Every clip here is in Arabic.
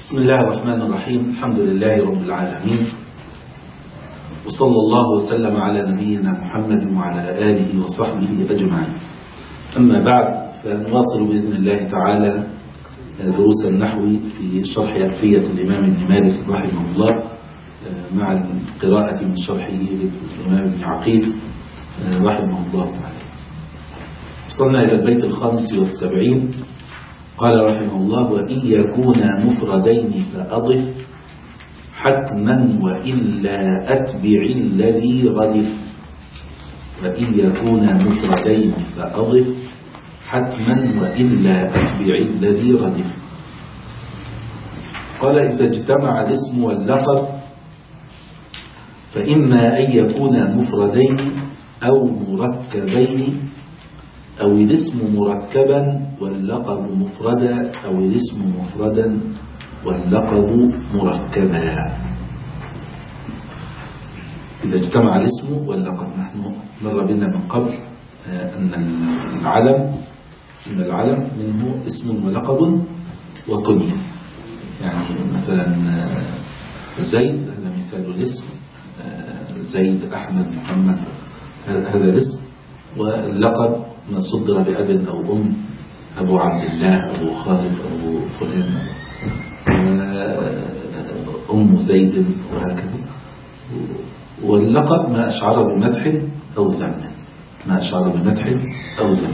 بسم الله الرحمن الرحيم. الحمد لله رب العالمين، وصلى الله وسلم على نبينا محمد وعلى آله وصحبه أجمعين. أما بعد، فنواصل بإذن الله تعالى دروس النحو في شرح ألفية الإمام ابن مالك رحمه الله مع القراءة من شرحه للإمام ابن عقيل رحمه الله تعالى. وصلنا إلى البيت 75. قال رحمه الله: وإن يكونا مفردين فأضف حتما وإلا أتبع الذي ردف. وإن يكونا مفردين فأضف حتما وإلا أتبع الذي ردف. قال: إذا اجتمع الاسم واللقب فإما أن يكونا مفردين أو مركبين، أو الاسم مركبا واللقب مفردا، أو الاسم مفردا واللقب مركبا. إذا اجتمع الاسم واللقب، نحن مر بنا من قبل أن العلم منه اسم ولقب وكنية. يعني مثلا زيد، هذا مثال الاسم، زيد، أحمد، محمد، هذا الاسم. واللقب ما صدر بأب أو أم، أبو عبد الله، أبو خالد، أبو فلان، أم زيد، وهكذا. واللقب ما أشعر بمدح أو ذم، ما أشعر بمدح أو ذم.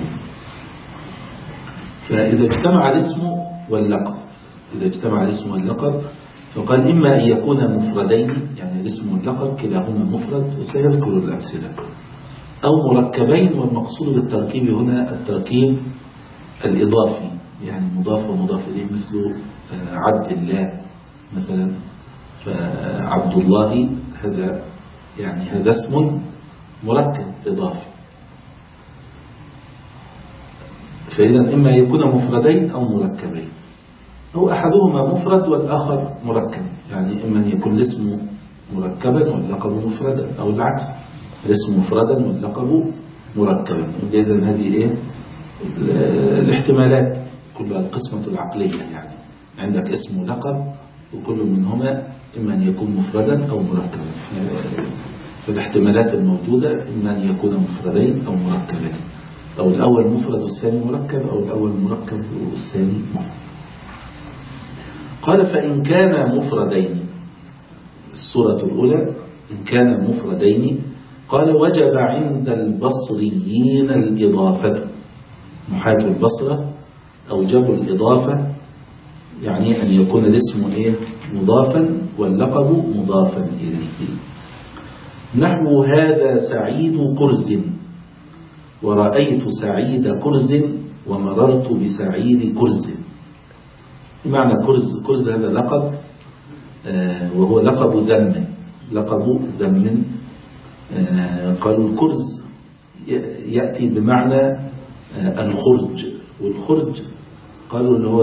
فإذا اجتمع الاسم واللقب، إذا اجتمع الاسم واللقب فقال: إما أن يكون مفردين، يعني الاسم واللقب كلاهما مفرد، وسيذكر الأمثلة، أو مركبين. والمقصود بالتركيب هنا التركيب الإضافي، يعني مضاف ومضاف إليه، مثل عبد الله مثلا، فعبد الله هذا يعني هذا اسم مركب إضافي. فإذا إما يكون مفردين أو مركبين، أو أحدهما مفرد والآخر مركب. يعني إما أن يكون الاسم مركبا واللقب مفردا، أو العكس، الاسم مفردا واللقب مركبا. إذن هذه الاحتمالات كلها القسمة العقلية، يعني عندك اسم ولقب وكل منهما إما أن يكون مفردا أو مركبا. فالاحتمالات الموجودة إما أن يكون مفردين أو مركبين، أو الأول مفرد والثاني مركب، أو الأول مركب والثاني مفرد. قال: فإن كان مفردين، الصورة الأولى إن كان مفردين، قال: وجب عند البصريين الإضافة. محاة البصرة أوجبوا الإضافة، يعني أن يكون الاسم مضافا واللقب مضافا إليه. نحو: هذا سعيد كرز، ورأيت سعيد كرز، ومررت بسعيد كرز. معنى كرز هذا لقب، وهو لقب ذم. قالوا الكرز يأتي بمعنى الخرج، والخرج قالوا اللي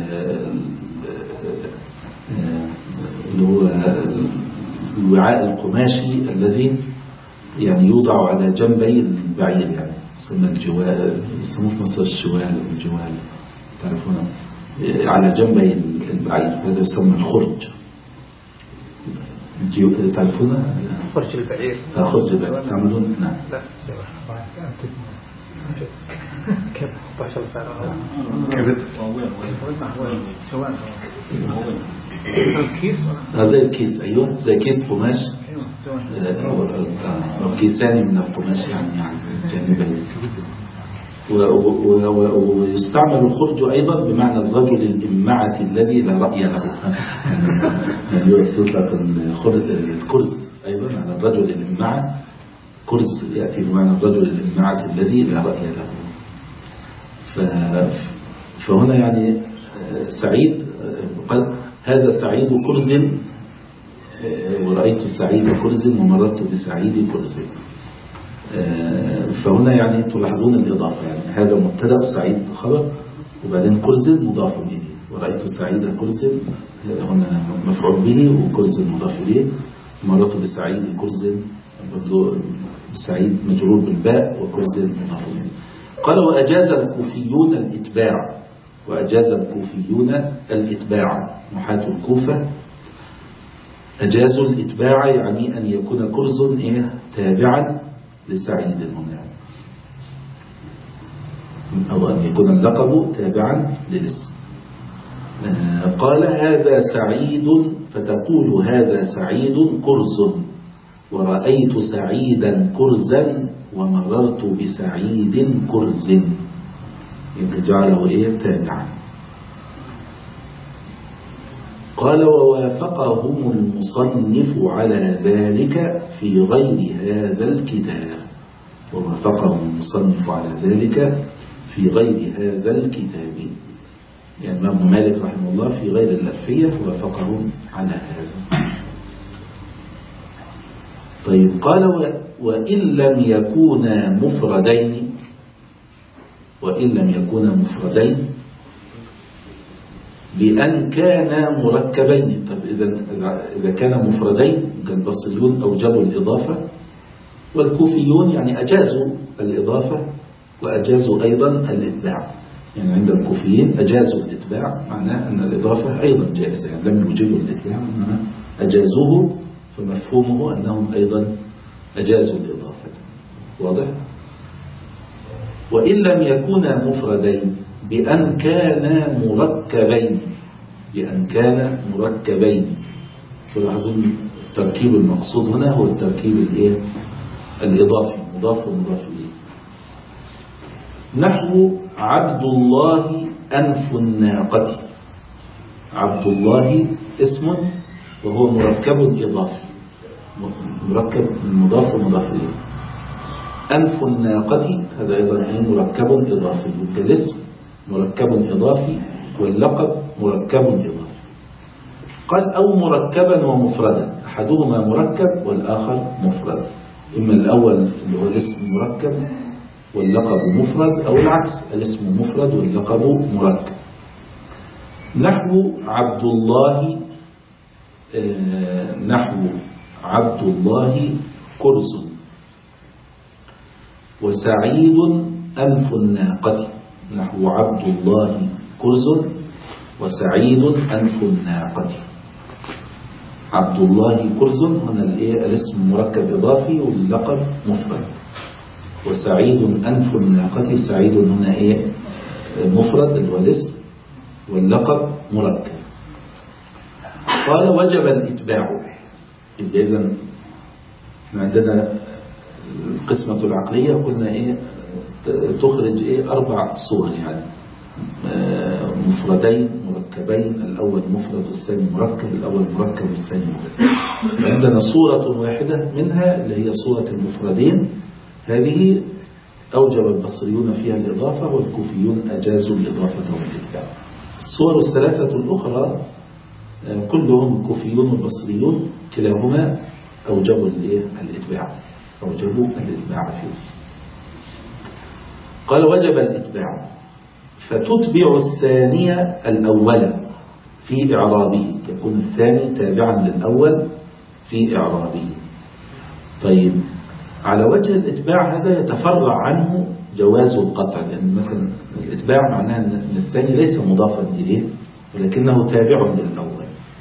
هو الوعاء القماشي الذي يعني يوضع على جنبي البعير، يعني يسمى الجوال، يسموه في مصر الجوال، تعرفونه، على جنبي البعير، فهذا يسمى الخرج. تعرفونه؟ خرج البعير. خرج البعير تستعملون؟ نعم. لا كيف 11 سنة الكيس، زي الكيس. أيوة، زي كيس قماش، كيسان من القماش، يعني جانبين. ويستعمل الخرج أيضا بمعنى الرجل الإمعة الذي لا رأي له. يعني يطلق الكرز أيضا على الرجل الإمعة. كرز يأتي بمعنى الرجل الإمعة الذي لا رأي له. فهنا يعني سعيد قال: هذا سعيد كرز، ورأيت سعيد كرز، ومررت بسعيد كرز. فهنا يعني تلاحظون الإضافة، يعني هذا مبتدأ، سعيد خبر، وبعدين كرز مضاف إليه، ورأيت سعيد كرز هنا مفعول به، وكرز مضاف إليه، مررت بسعيد كرز برضو سعيد مجرور بالباء، وكرز مضاف إليه. قال: وأجاز الكوفيون الإتباع. وأجاز الكوفيون الإتباع. نحاة الكوفة أجازوا الإتباع، يعني أن يكون كرز تابعا لسعيد هنا، أو أن يكون اللقب تابعا للاسم. قال هذا سعيد، فتقول هذا سعيد كرز، ورأيت سعيدا كرزا، ومررت بسعيد كرز، يمكن جعله تابعا. قال ووافقهم المصنف على ذلك في غير هذا الكتاب. ووافقهم المصنف على ذلك في غير هذا الكتاب، يعني الإمام مالك رحمه الله في غير الألفية وافقهم على هذا. طيب قال وإن لم يكونا مفردين، وإن لم يكونا مفردين بأن كان مركبين. طب إذا كان مفردين كالبصريون أوجبوا الإضافة، والكوفيون يعني أجازوا الإضافة وأجازوا أيضا الإتباع. يعني عند الكوفيين أجازوا الإتباع، معناه أن الإضافة أيضا جائزة، يعني لم يوجدوا الإتباع أجازوه، فمفهومه أنهم أيضا أجازوا الإضافة. واضح؟ وإن لم يكونا مفردين بأن كان مركبين، بأن كان مركبين. فلاحظوا التركيب المقصود هنا هو التركيب الإضافي، مضاف ومضاف إليه. نحو عبد الله أنف الناقة. عبد الله اسم وهو مركب إضافي، مركب من مضاف ومضاف إليه. أنف الناقة هذا أيضا مركب إضافي، كالاسم مركب إضافي واللقب مركب إضافي. قال أو مركبا ومفردا، أحدهما مركب والآخر مفرد، إما الأول اللي هو الاسم مركب واللقب مفرد، أو العكس الاسم مفرد واللقب مركب. نحو عبد الله، نحو عبد الله كرز، وسعيد أنف الناقة. نحو عبد الله كرز وسعيد أنف الناقة. عبد الله كرز هنا الاسم مركب إضافي واللقب مفرد، وسعيد أنف الناقة سعيد هنا مفرد اللي هو الاسم واللقب مركب. قال وجب الإتباع. إذن عندنا القسمة العقلية قلنا تخرج 4 صور، يعني مفردين مركبين، الأول مفرد والثاني مركب، الأول مركب والثاني مفرد. عندنا صورة واحدة منها اللي هي صورة المفردين، هذه أوجب البصريون فيها الإضافة والكوفيون أجازوا الإضافة والإتباع. الصور الثلاثة الأخرى كلهم الكوفيون والبصريون كلاهما أوجبوا الإتباع، أوجبوا الإتباع فيه. قال وجب الإتباع، فتتبع الثانية الأول في إعرابه، يكون الثاني تابعا للأول في إعرابه. طيب على وجه الإتباع هذا يتفرع عنه جواز القطع، لأن مثلا الإتباع معناه أن الثاني ليس مضافا إليه ولكنه تابع للأول،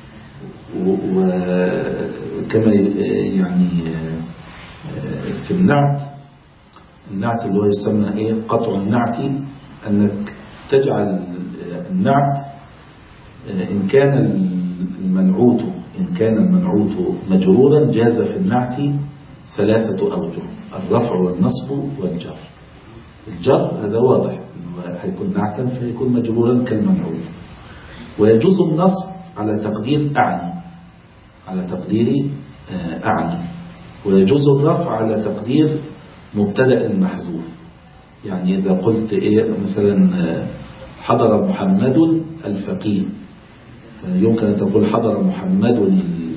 وكما يعني في النعت اللي هو يسمى قطع النعت، أنك تجعل النعت إن كان المنعوت مجرورا جاز في النعت 3 أوجه: الرفع والنصب والجر. الجر هذا واضح أنه هيكون نعتا فيكون مجرورا كالمنعوت، ويجوز النصب على تقدير أعني، ويجوز الرفع على تقدير مبتدأ محذوف. يعني إذا قلت مثلا حضر محمد الفقيه، فيمكن أن تقول حضر محمد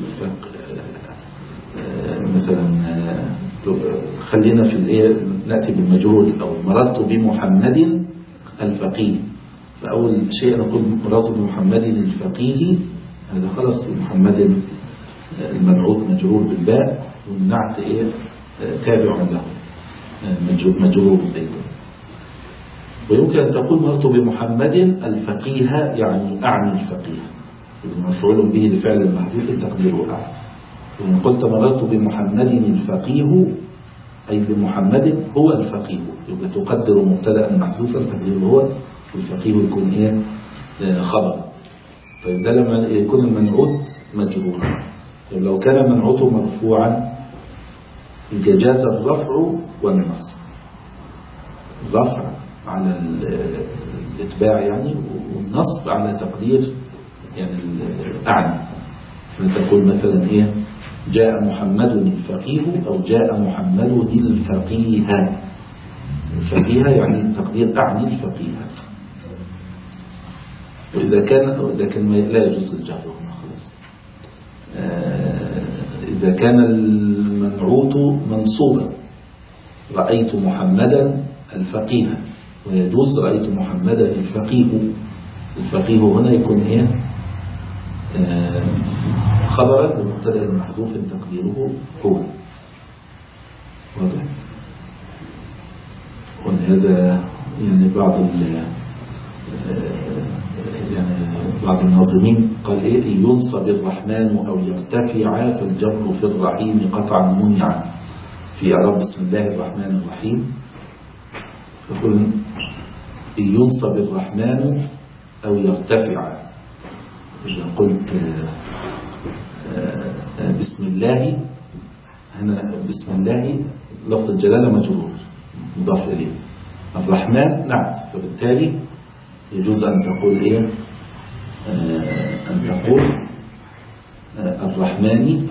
مثلا، خلينا في نأتي بالمجرور الأول، مررت بمحمد الفقيه، فأول شيء نقول مررت بمحمد الفقيه، هذا خلاص محمد المنعوت مجرور بالباء، والنعت تابع له مجرور أيضا. ويمكن أن تقول مررت بمحمد الفقيه، يعني أعني الفقيه، مفعول به لفعل محذوف تقديره أعني. وإن قلت مررت بمحمد الفقيه أي بمحمد هو الفقيه، يبقى تقدر مبتدأ محذوفا تقديره هو، الفقيه يكون إيه خبر. طيب ده لما يكون المنعوت مجرورا. طيب لو كان منعوته مرفوعا جاز الرفع والنصب. الرفع على الاتباع يعني، والنصب على تقدير يعني الأعني. فتقول مثلا إيه جاء محمد الفقيه، أو جاء محمد الفقيه. الفقيه يعني تقدير أعني الفقيه. وإذا كان لا يجوز الجهر هنا خلاص. إذا كان المنعوت منصوبا رأيت محمدا الفقيه، ويجوز رأيت محمدا الفقيه. الفقيه هنا يكون إيه خبرا لمبتدأ محذوف تقديره هو. واضح؟ ولهذا يعني بعض الناظمين قال إيه ينصب الرحمن أو يرتفع فالجر في الرحيم قطعا منعا. في إعراب بسم الله الرحمن الرحيم يقول ينصب الرحمن أو يرتفع. إذا قلت بسم الله، هنا بسم الله لفظ الجلالة مجرور مضاف إليه، الرحمن نعت، فبالتالي يجوز أن تقول إيه أن تقول الرحمن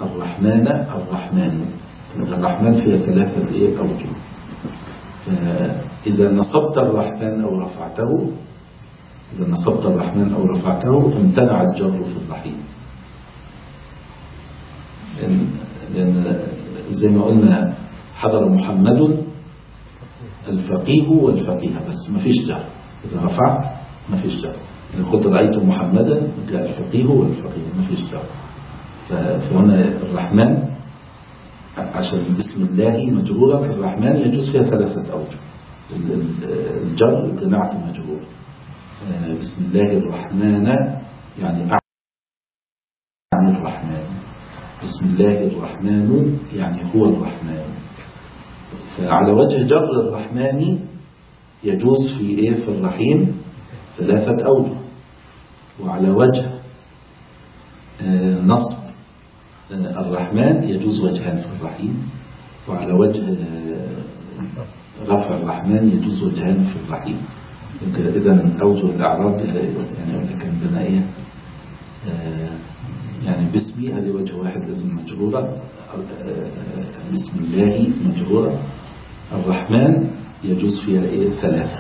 الرحمن فيها ثلاثة إيه أوجه. إذا نصبت الرحمن أو رفعته امتنع الجر في الرحيم، لأن زي ما قلنا حضر محمد الفقيه والفقيه بس ما فيش جر. إذا رفعت ما فيش جر. إذا قلت رأيت محمدا جاء الفقيه والفقيه ما فيش جر. فهنا الرحمن عشان بسم الله مجرورة، في الرحمن يجوز فيها ثلاثة أوجه. الجر بنعت مجرور. بسم الله الرحمن يعني أعني الرحمن، بسم الله الرحمن يعني هو الرحمن. فعلى وجه جر الرحمن يجوز في الرحيم ثلاثة أوجه، وعلى وجه نصب الرحمن يجوز وجهان في الرحيم، وعلى وجه رفع الرحمن يجوز وجهان في الرحيم. إذا أوجه الأعراب يعني كان عندنا يعني باسمي هذه وجه واحد لازم مجرورة، بسم الله مجرورة. الرحمن يجوز فيها ثلاثة،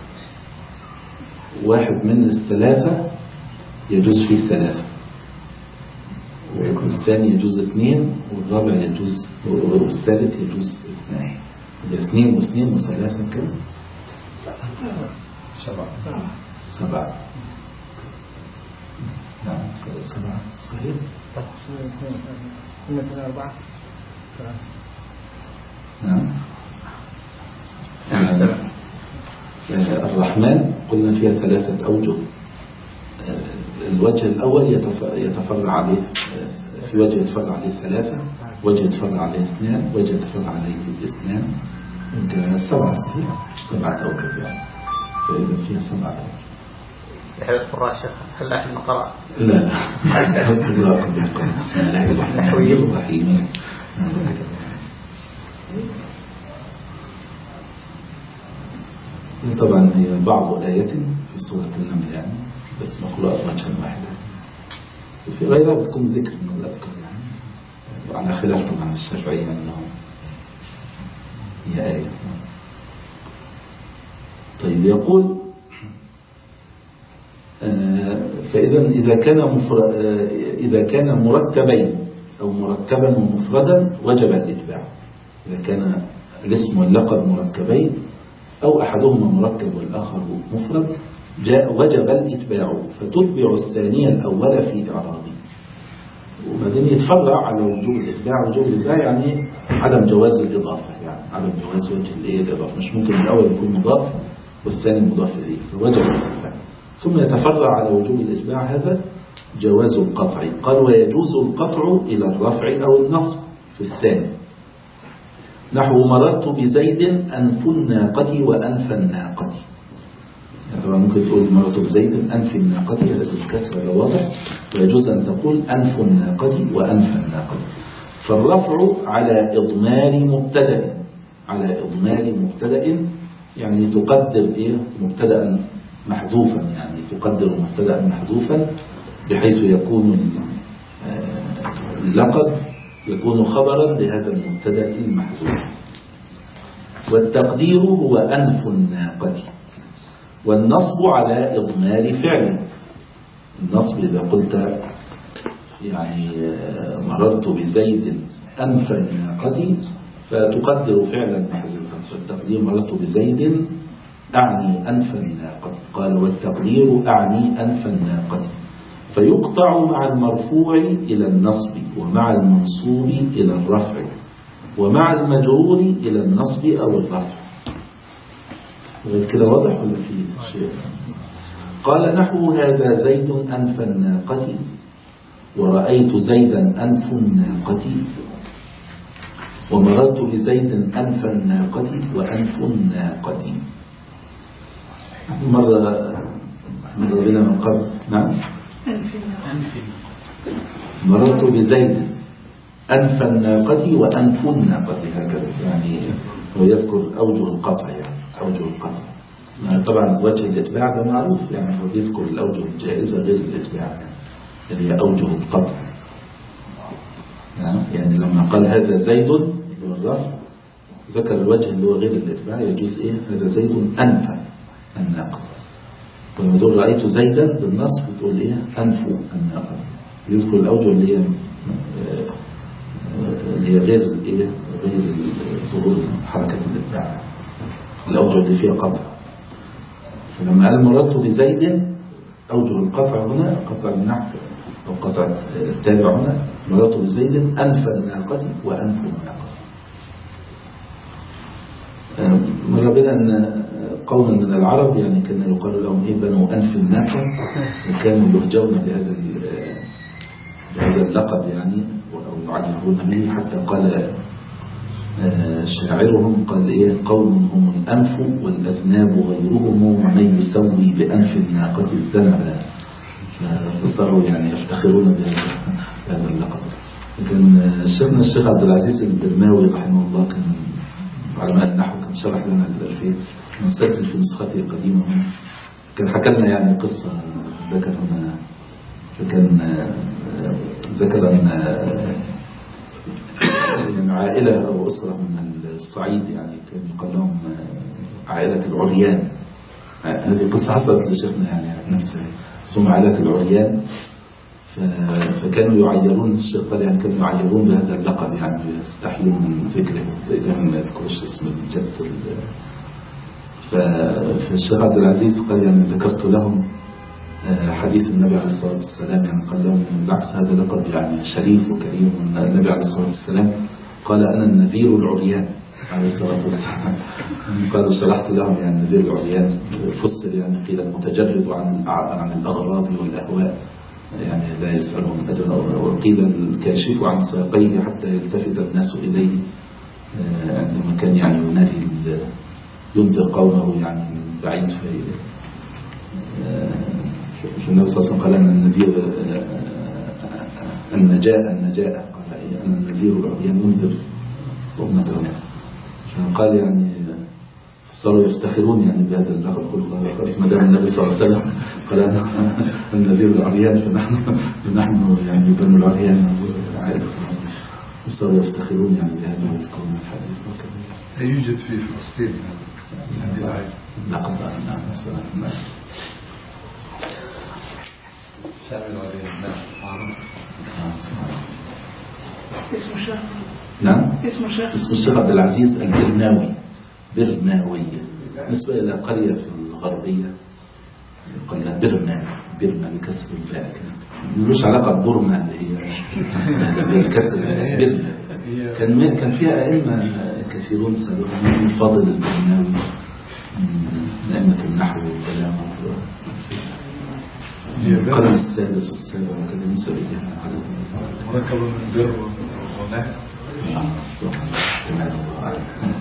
واحد من الثلاثة يجوز فيه ثلاثة، والثاني يجوز اثنين، والرابع يجوز، والثالث يجوز اثنين. اثنين واثنين وثلاثة كم؟ سبعة. نعم سبعة صحيح. أربعة. نعم. الرحمن قلنا فيها ثلاثة أوجه. الوجه الأول يتفرع عليه، في وجه يتفرع عليه ثلاثة، وجه يتفرع عليه اثنان، وجه يتفرع عليه اثنان، سبعة صحيح، سبعة أوجه يعني. فإذا فيها سبعة أوجه. هذا القراء شيخ هل أحد قرأ؟ لا بسم الله الرحمن الرحيم. طبعا هي بعض آيات في سورة النمل يعني، بس مقروءة وجها واحدا. في غيرها بتكون ذكر من الأذكار يعني، على خلاف طبعا الشافعية أنه هي آية. طيب يقول فإذا إذا كان مركبين أو مركبا ومفردا وجب الإتباع. إذا كان الاسم واللقب مركبين أو أحدهما مركب والآخر مفرد وجب الإتباع، فتتبع الثانية الأول في إعرابه. وبعدين يتفرع على وجوب الإتباع. وجوب الإتباع يعني عدم جواز الإضافة، يعني عدم جواز وجه الإضافة. مش ممكن الأول يكون مضاف والثاني مضاف إليه فوجب الإجماع. ثم يتفرع على وجوب الإجماع هذا جواز القطع. قال ويجوز القطع إلى الرفع أو النصب في الثاني، نحو مررت بزيد أنف الناقة وأنف الناقة. يعني طبعا ممكن تقول مررت بزيد أنف الناقة، هذا الكسر هذا واضح، ويجوز أن تقول أنف الناقة وأنف الناقة. فالرفع على إضمار مبتدأ، على إضمار مبتدأ يعني تقدر إيه مبتدأ محذوفا، يعني تقدر مبتدأ محذوفا بحيث يكون اللقب يكون خبرا لهذا المبتدأ المحذوف. والتقدير هو أنف الناقة. والنصب على إضمار فعل، النصب إذا قلت يعني مررت بزيد أنف الناقة فتقدر فعلا محذوفا، فالتقدير مررت بزيد أعني أنف الناقة. قال والتقدير أعني أنف الناقة، فيقطع مع المرفوع إلى النصب ومع المنصوب إلى الرفع ومع المجرور إلى النصب أو الرفع. كده واضح ولا في شيء؟ قال نحو هذا زيد أنف الناقة ورأيت زيدا أنف الناقة ومررت بزيد أنف الناقة وأنف الناقة. مرة بنا من قبل. نعم مررت بزيد أنف الناقة وأنف الناقة، هكذا يعني هو يذكر أوجه القطع، يعني أوجه القطع. طبعا وجه الإتباع ده معروف، يعني هو يذكر الأوجه الجائزة غير الإتباع اللي هي أوجه القطع. يعني لما قال هذا زيد بالرفع ذكر الوجه اللي هو غير الإتباع، يجوز إيه هذا زيد أنف الناقة. ولما تقول رأيت زيدا بالنصب تقول إيه أنف الناقة، يذكر الأوجه اللي هي غير إيه غير ظهور حركة الإتباع، الأوجه اللي فيها قطع. فلما قال مررت بزيد أوجه القطع هنا قطع النحو أو قطع التابع هنا مررت بزيد أنف الناقة وأنف الناقة. مر بنا أن قوما من العرب يعني كان يقال لهم إيه بنو أنف الناقة، وكانوا يهجون بهذا اللقب يعني أو يعرفون به، حتى قال شاعرهم قال إيه قوم هم الأنف والأذناب غيرهم ومن يسوي بأنف الناقة الذنب. فصاروا يعني يفتخرون بهذا اللقب. لكن شيخنا الشيخ عبد العزيز البرماوي رحمه الله كان علماء النحو، كان شرح لنا الألفية مسجل في نسخته القديمة هنا، كان حكى لنا يعني قصة ذكر هنا، فكان ذكر أن يعني عائلة أو أسرة من الصعيد يعني كان يقال لهم عائلة العريان. هذه قصة حصلت لشيخنا يعني نفسها، ثم عائلة العريان. فكانوا يعيرون الشيخ قال يعني كانوا يعيرون بهذا اللقب، يعني يستحيون من ذكره دائما ما يذكرش اسم الجد. فالشيخ عبد العزيز قال يعني ذكرت لهم حديث النبي عليه الصلاة والسلام، يعني قال لهم بالعكس هذا لقب يعني شريف وكريم. النبي عليه الصلاة والسلام قال أنا النذير العريان عليه الصلاة والسلام. قالوا شرحت لهم يعني النذير العريان فسر يعني قيل المتجرد عن الأغراض والأهواء، يعني لا يسألهم أجرا، وقيل الكاشف عن ساقيه حتى يلتفت الناس إليه، عندما كان يعني ينادي ينذر قومه يعني من بعيد. فالنبي صلى الله عليه وسلم قال أن النذير النجاء قال أن النذير العريان ينذر أمته. فقال يعني صاروا يفتخرون يعني بهذا اللقب، قال ما دام النبي صلى الله عليه وسلم قال أنا النذير العريان فنحن يعني بنو العريان عائلة، وصاروا يفتخرون يعني بهذا الكون الحديث. لا يوجد في فلسطين هذه العائلة لقب. نعم شامل عليه. اسم الشيخ. نعم اسم الشيخ عبد العزيز البرماوي، برماوية نسبة إلى قرية في الغربية يقال لها برما بكسر الباء، ملوش علاقة ببرما اللي هي بالكسر برما. كان فيها أئمة كثيرون سابقا من فاضل البرماوي من أئمة النحو والبلاغة القرن السادس والسابع وكذا ينسب إليها مركب من بر ونهي. تمام الله أعلم.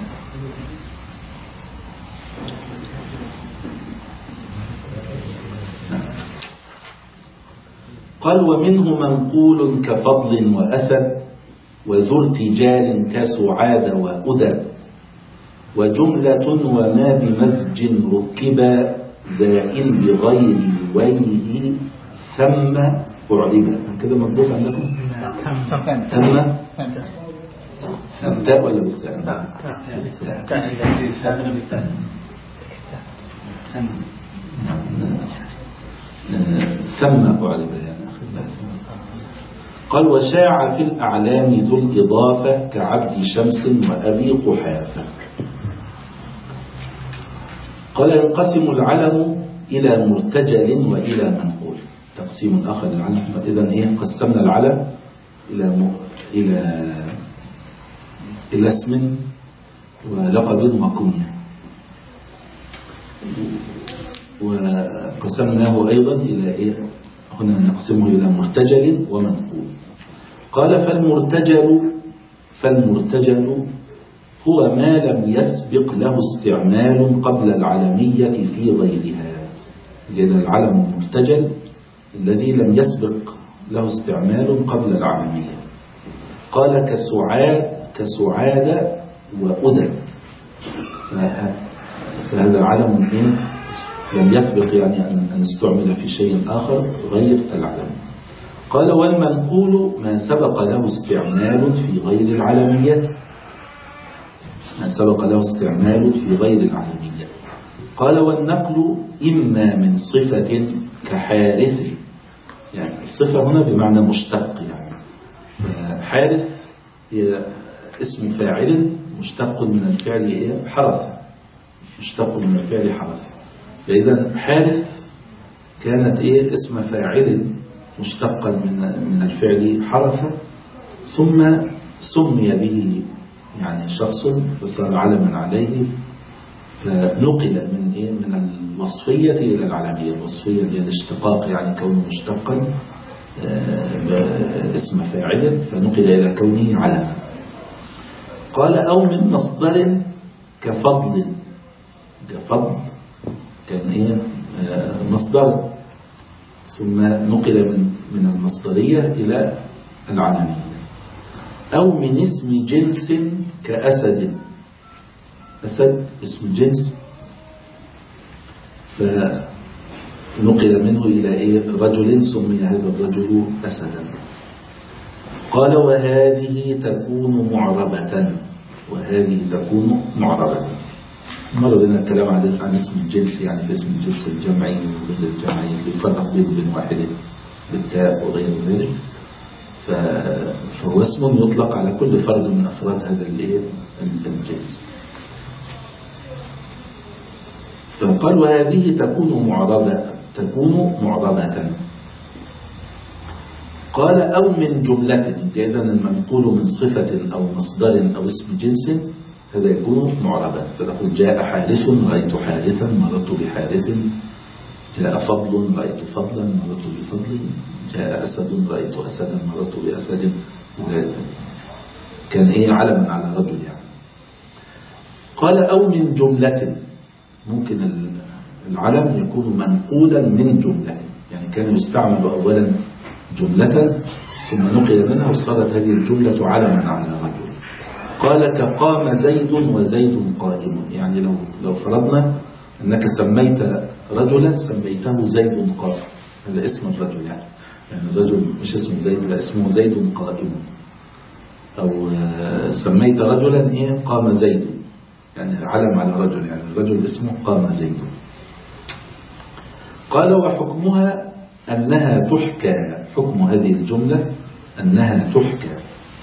قال ومنه منقول كفضل وأسد وذو ارتجال كسعاد وأدد وجملة وما بمزج ركبا ذائن بغير ويه ثم أعربا كده مضبوط عندكم؟ ثم التاء ولا بالتاء؟ ثم أعربا يعني قال وشاع في الأعلام ذو الإضافة كعبد شمس وأبي قحافة. قال ينقسم العلم إلى مرتجل وإلى منقول. تقسيم آخر للعلم. إذن قسمنا العلم إلى اسم ولقب وكنية، وقسمناه أيضا إلى هنا نقسمه إلى مرتجل ومنقول. قال فالمرتجل هو ما لم يسبق له استعمال قبل العلمية في غيرها. إذن العلم المرتجل الذي لم يسبق له استعمال قبل العلمية. قال كسعاد وأدد، فهذا علم لم يسبق يعني أن استعمل في شيء آخر غير العلم. قال والمنقول ما سبق له استعمال في غير العلمية، ما سبق له استعمال في غير العلمية. قال والنقل إما من صفة كحارث، يعني الصفة هنا بمعنى مشتق، يعني حارث هي اسم فاعل مشتق من الفعل حرث، مشتق من الفعل حرث. فإذا حارث كانت اسم فاعل مشتقا من الفعل حرث، ثم سمي به يعني شخص فصار علما عليه، فنقل من الوصفية إلى العلمية. الوصفية هي الاشتقاق، يعني كونه مشتقا اسم فاعل فنقل إلى كونه علما. قال أو من مصدر كفضل كان مصدر ثم نقل من المصدرية إلى العلمية. أو من اسم جنس كأسد، أسد اسم جنس فنقل منه إلى رجل سمي هذا الرجل أسدا. قال وهذه تكون معربة، وهذه تكون معربة. مر بنا الكلام عن اسم الجنس، يعني في اسم الجنس الجمعي وغير الجمعي يفرق بين واحد بالتاء وغير ذلك، فهو اسم يطلق على كل فرد من أفراد هذا الجنس. فقال وهذه تكون معربة. قال أو من جملة، إذا المنقول من صفة أو مصدر أو اسم جنس هذا يكون معربا. فتقول جاء حارس رأيت حارسا مررت بحارس، جاء فضل رأيت فضلا مررت بفضل، جاء أسد رأيت أسدا مررت بأسد. كان علما على رجل يعني. قال أو من جملة، ممكن العلم يكون منقولا من جملة، يعني كان يستعمل أولا جملة ثم نقل منها وصارت هذه الجملة علما على رجل. قال كقام زيد وزيد قائم، يعني لو فرضنا أنك سميت رجلا سميته زيد قائم، هذا اسم الرجل يعني الرجل مش اسم زيد، لا اسمه زيد قائم. أو سميت رجلا قام زيد، يعني علم على رجل، يعني الرجل اسمه قام زيد. قال وحكمها أنها تحكى، حكم هذه الجملة أنها تحكى،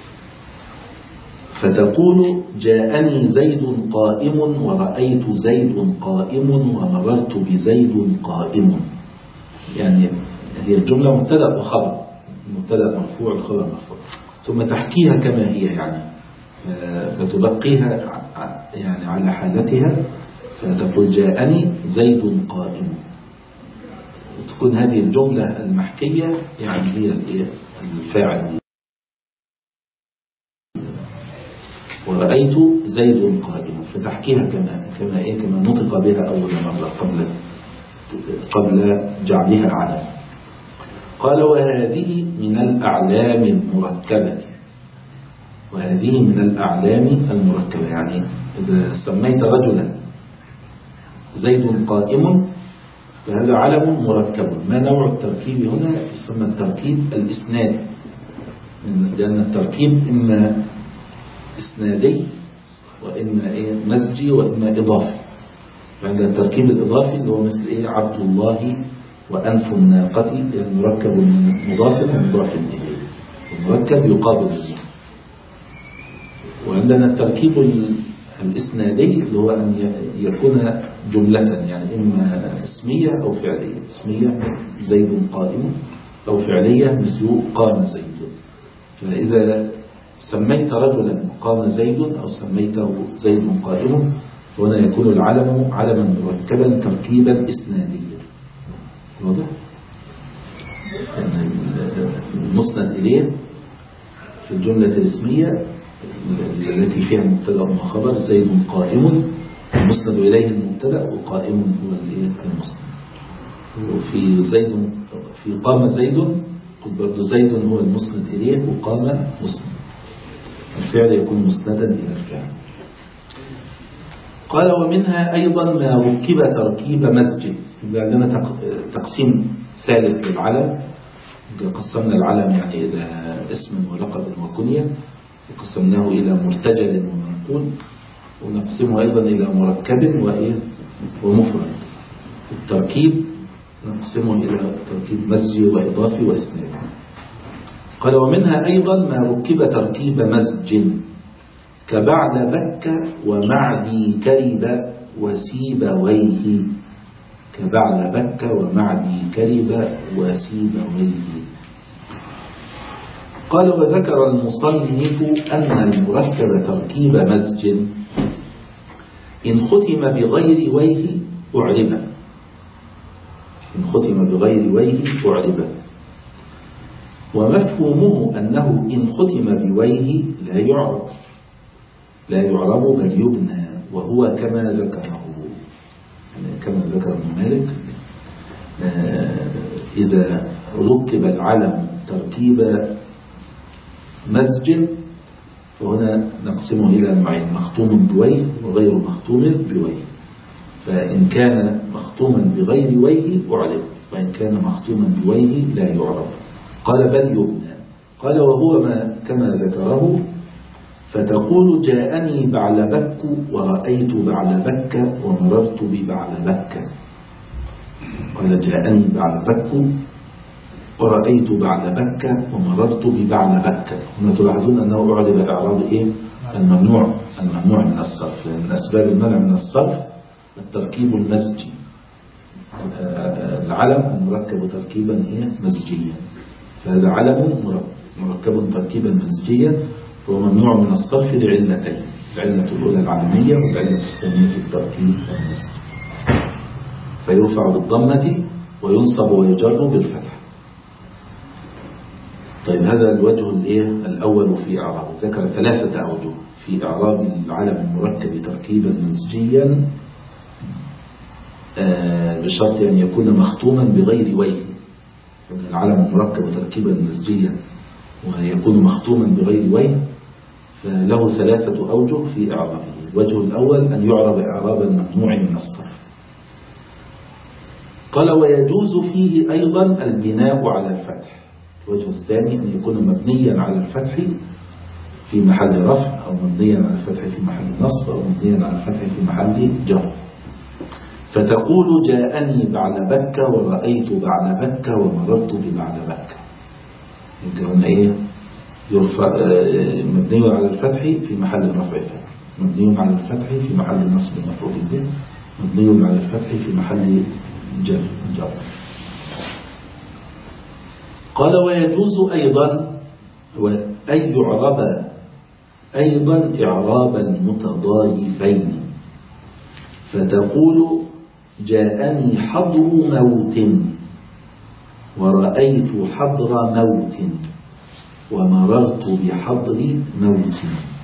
فتقول جاءني زيد قائم ورأيت زيد قائم ومررت بزيد قائم. يعني هي الجملة مبتدأ وخبر، مبتدأ مرفوع الخبر مرفوع، ثم تحكيها كما هي يعني فتبقيها يعني على حالتها، فتقول جاءني زيد قائم، وتكون هذه الجملة المحكية يعني هي الفاعل. ورأيت زيد قائم، فتحكيها كما نطق بها أول مرة قبل جعلها علم. قال وهذه من الأعلام المركبة. وهذه من الأعلام المركبة، يعني إذا سميت رجلا زيد قائم فهذا علم مركب. ما نوع التركيب هنا؟ يسمى التركيب الإسنادي، لأن التركيب إما إسنادي وإما مزجي وإما إضافي. فعند التركيب الإضافي اللي هو مثل عبد الله وأنف الناقة، المركب من مضاف ومضاف إليه، المركب يقابل به. وعندنا التركيب الإسنادي اللي هو أن يكون جملة، يعني إما اسمية أو فعلية. اسمية مثل زيد قائم، أو فعلية مثل قام زيد. فإذا سميت رجلا قام زيد أو سميته زيد قائم فهنا يكون العلم علما مركبا تركيبا إسناديا. واضح؟ يعني المسند إليه في الجملة الاسمية التي فيها مبتدا وخبر زيد قائم، المسند إليه المبتدا وقائم هو المسند. وفي زيد في قام زيد قل برضو زيد هو المسند إليه وقام مسند، الفعل يكون مسندا إلى الفعل. قال ومنها أيضا ما ركب تركيب مسجد. عندنا تقسيم ثالث للعلم. قسمنا العلم يعني إلى اسم ولقب وكنية، وقسمناه إلى مرتجل ومنقول، ونقسمه أيضا إلى مركب ومفرد. التركيب نقسمه إلى تركيب مزجي وإضافي وإسنادي. قال ومنها أيضا ما ركب تركيب مزج كبعد بك ومعدي كرب وسيبويه. كبعد بك ومعدي كرب وسيبويه. قال وذكر المصنف أن المركب تركيب مزج إن ختم بغير ويه أعرب. إن ختم بغير ويه أعرب. ومفهومه أنه إن ختم بويه لا يعرب بل يبنى، وهو كما ذكره، يعني كما ذكر ابن مالك. إذا ركب العلم تركيب مسجد فهنا نقسمه إلى نوعين: مختوم بويه وغير مختوم بويه. فإن كان مختوما بغير ويه أعرب، وإن كان مختوما بويه لا يعرب. قال بل يبنى. قال وهو ما كما ذكره. فتقول جاءني بعلبك ورأيت بعلبك ومررت ببعلبك. قال جاءني بعلبك ورأيت بعلبك ومررت ببعلبك. هنا تلاحظون أنه أعرب إعراب الممنوع من الصرف، لأن من أسباب المنع من الصرف التركيب المزجي. العلم المركب تركيبا مزجيا، فهذا علم مركب تركيبا مزجيا فهو ممنوع من الصرف لعلتين: العلة الأولى العلمية، والعلة الثانية التركيب المزجي. فيرفع بالضمة وينصب ويجر بالفتح. طيب هذا الوجه الأول في إعراب. ذكر 3 أوجه في إعراب العلم المركب تركيبا مزجيا بشرط أن يكون مختوما بغير ويه. العلم المركب تركيبا مزجيا ويكون مختوما بغير ويه فله 3 أوجه في إعرابه. الوجه الأول أن يعرب إعرابا ممنوع من الصرف. قال ويجوز فيه أيضا البناء على الفتح. الوجه الثاني أن يكون مبنيا على الفتح في محل رفع، أو مبنيا على الفتح في محل نصب، أو مبنيا على الفتح في محل جر. فتقول جاءني بعلبك ورأيت بعلبك ومررت ببعلبك. يمكن هنا يرفع مبني على الفتح في محل رفع فعل، مبني على الفتح في محل نصب مفعول به، مبني على الفتح في محل جر. قال ويجوز أيضا أن يعرب أيضا إعرابا متضايفين فتقول جاءني حضر موت ورأيت حضر موت ومررت بحضر موت.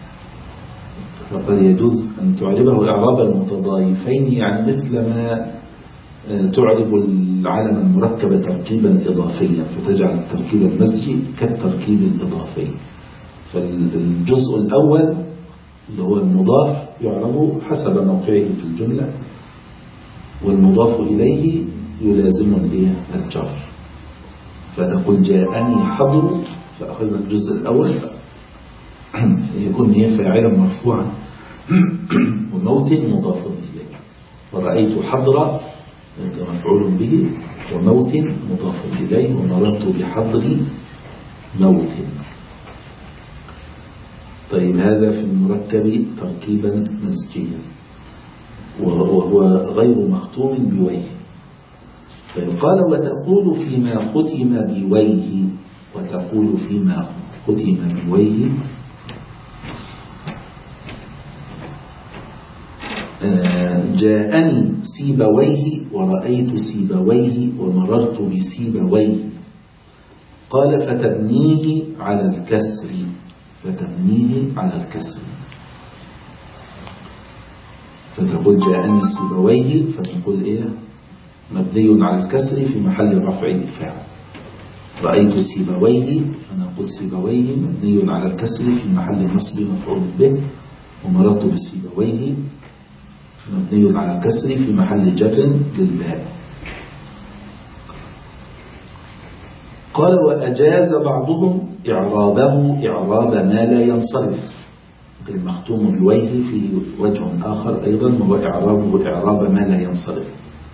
فقد يجوز أن تعربه إعراب المتضايفين، يعني مثل ما تعرب العلم المركب تركيبا إضافيا فتجعل التركيب المزجي كالتركيب الإضافي. فالجزء الأول اللي هو المضاف يعرب حسب موقعه في الجملة، والمضاف إليه يلازم الجر. فتقول جاءني حضر، فأخذنا الجزء الأول يكون فاعلا مرفوعا وموت مضاف إليه، ورأيت حضر مفعول به وموت مضاف إليه، ومررت بحضر موت. طيب هذا في المركب تركيبا مزجيا وهو غير مختوم بويه. طيب قال وتقول فيما ختم بويه، وتقول فيما ختم بويه جاءني سيبويه ورأيت سيبويه ومررت بسيبويه. قال فتبنيه على الكسر، فتبنيه على الكسر. فتقول جاءني سيبويه، فتقول مبني على الكسر في محل رفع فاعل. رأيت سيبويه، فنقول سيبويه مبني على الكسر في محل نصب مفعول به. ومررت بسيبويه مبني على الكسر في محل جر للباء. قال وأجاز بعضهم إعرابه إعراب ما لا ينصرف. المختوم بويه فيه وجه آخر أيضا، وهو إعرابه إعراب ما لا ينصرف،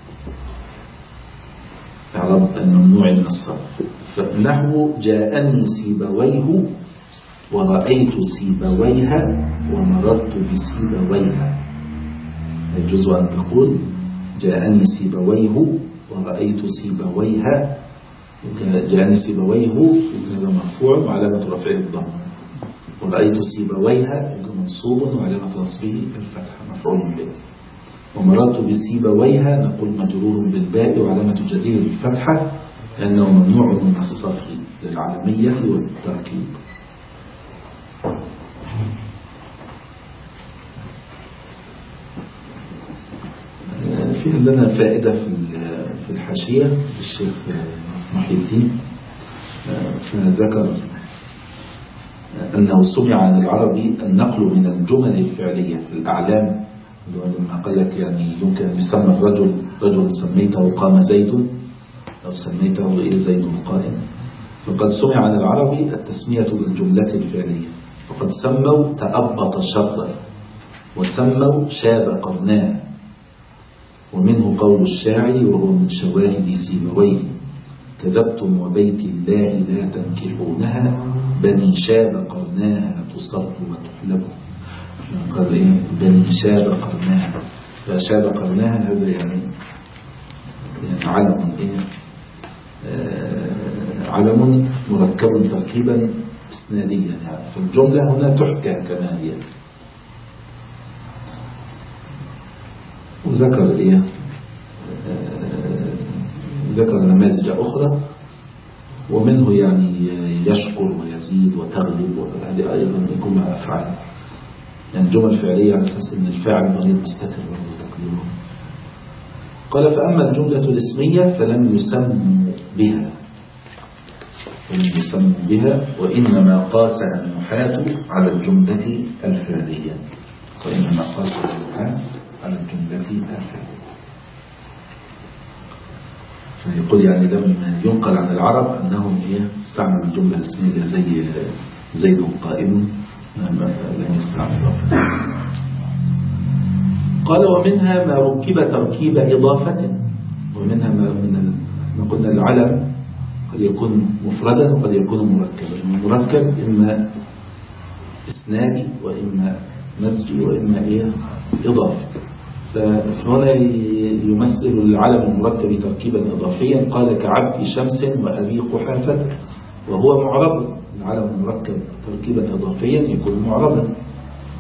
إعراب الممنوع من الصرف. فنحو جاءني سيبويه ورأيت سيبويها ومررت بسيبويها. يجوز أن تقول جاءني سيبويه ورأيت سيبويها. جاءني سيبويه هذا مرفوع وعلامة رفعه الضم، ورأيت سيبويها منصوب وعلامة نصبه الفتحة مفعول به. ومررت بسيبويها نقول مجرور بالباء وعلامة جره الفتحة لأنه ممنوع من الصرف للعالمية والتركيب. في عندنا فائدة في الحاشية للشيخ محي الدين، فذكر أنه سمع عن العربي النقل من الجمل الفعلية في الأعلام، لما قال لك يعني يمكن أن يسمى الرجل رجل سميته قام زيد أو سميته زيد قائم. فقد سمع عن العربي التسمية بالجملة الفعلية، فقد سموا تأبط شر وسموا شاب قرناه. ومنه قول الشاعر وهو من شواهد سيبويه كذبتم وبيت الله لا تنكحونها بني شاب قرناها تصر وتحلب. قال بني شاب قرناها، فشاب قرناها هذا يعني علم علم مركب تركيبا اسناديا، يعني فالجملة هنا تحكى كما هي. وذكر ذكر نماذج أخرى، ومنه يعني يشكر ويزيد وتغلب، وهذه أيضا يكون مع أفعال، يعني جمل فعلية على أساس أن الفاعل ضمير مستتر وتقديره. قال فأما الجملة الاسمية فلم يسموا بها وإنما قاس النحاة على الجملة الفعلية، وإنما قاس النحاة على الجملة الفعلية. فيقول يعني لم ينقل عن العرب أنهم استعملوا الجملة الاسمية زي زيد قائم، لم يستعملوا. قال ومنها ما ركب تركيب إضافة، ومنها ما قلنا العلم قد يكون مفردا وقد يكون مركبا. المركب إما إسنادي وإما مزجي وإما إضافي. فهنا يمثل العلم المركب تركيبا إضافيا. قال كعبد شمس وأبي قحافة وهو معرب. العلم المركب تركيبا إضافيا يكون معربا،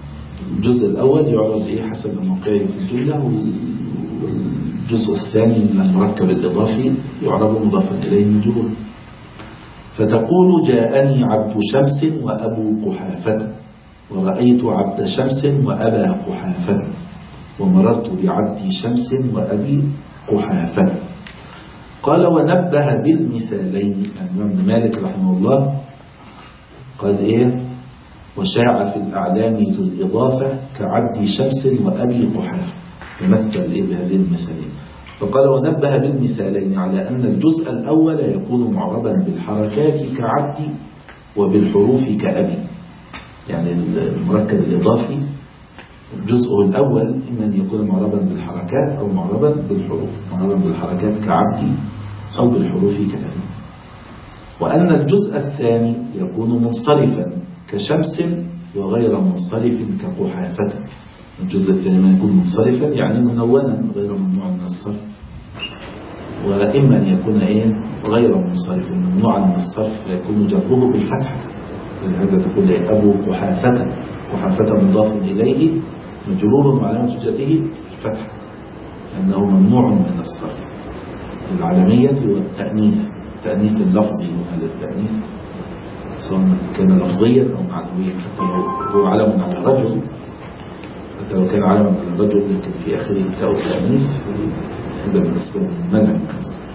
الجزء الأول يعرض إيه حسب موقعه في الجملة، والجزء الثاني من المركب الإضافي يعرض مضافا إليه مجرور. فتقول جاءني عبد شمس وأبو قحافة، ورأيت عبد شمس وأبا قحافة، ومررت بعبد شمس وأبي قحافة. قال ونبه بالمثالين. الإمام ابن مالك رحمه الله قال إيه؟ وشاع في الأعلام ذو الإضافة كعبد شمس وأبي قحافة، يمثل إيه بهذه المثالين. فقال ونبه بالمثالين على أن الجزء الأول يكون معربا بالحركات كعبد وبالحروف كأبي. يعني المركب الإضافي الجزء الأول إما أن يكون معربا بالحركات أو معربا بالحروف، معربا بالحركات كعبد أو بالحروف كأبي. وأن الجزء الثاني يكون منصرفا كشمس وغير منصرف كقحافة. الجزء الثاني ما يكون منصرفا يعني منونا غير ممنوع من الصرف، وإما أن يكون غير منصرف ممنوعا من الصرف فيكون جره بالفتحة. لهذا تقول أبو قحافة، قحافة مضاف إليه مجرور وعلامة جره الفتحة لأنه ممنوع من الصرف. العلمية والتأنيث، التأنيث اللفظي وهذا التأنيث سواء كان لفظيا أو معنويا، حتى لو هو علم على رجل، حتى لو كان علما على الرجل لكن في آخره التاء التأنيث هذا من أسباب المنع من الصرف.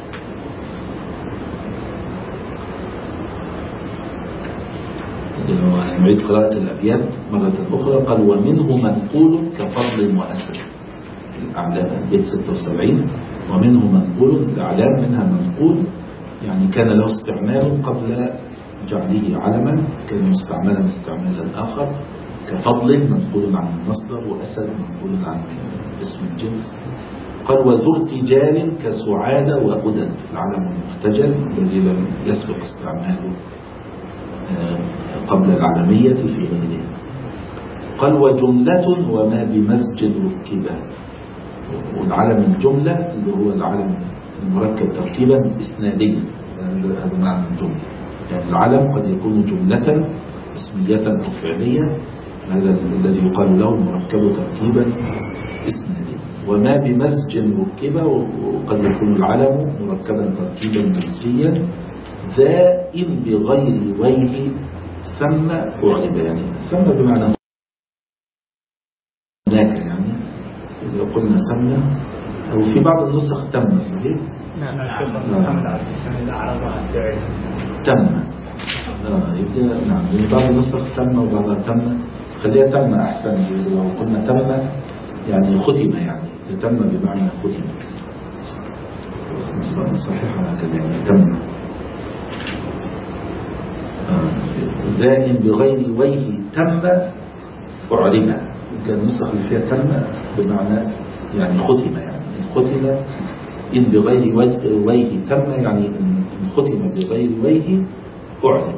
نعيد قراءة الأبيات مرة أخرى. قال ومنه منقول كفضل وأسد، الأعلام بيت 76. ومنه منقول، الأعلام منها منقول يعني كان له استعمال قبل جعله علما، كان مستعملا استعمالا آخر، كفضل منقول عن المصدر، وأسد منقول عن اسم الجنس. قال وذو ارتجال كسعاد وأدد، العلم المرتجل الذي لم يسبق استعماله قبل العلمية في غيرها. قال وجملة وما بمسجد ركبه، والعلم الجملة اللي هو العلم المركب تركيبا إسناديا، هذا معنى الجملة. يعني العلم قد يكون جملة اسمية أو فعلية، هذا الذي يقال له المركب تركيبا إسناديا. وما بمسجد ركبه، وقد يكون العلم مركبا تركيبا مسجيا زائم بغير وجه ثم أعرب. يعني ثم بمعنى هناك، يعني إذا قلنا ثم أو في بعض النسخ تم، صحيح؟ تم يبدأ نعم، من بعض النسخ ثم وبعضها تم، خليها تم أحسن. لو قلنا تم يعني ختم، يعني تم بمعنى ختم، صحيح هكذا يعني تم. زائم بغير وجه تم أعربها، كان النسخ اللي فيها تم بمعنى يعني ختم، يعني ختم إن بغير وجه تم، يعني إن ختم بغير وجه أعرب،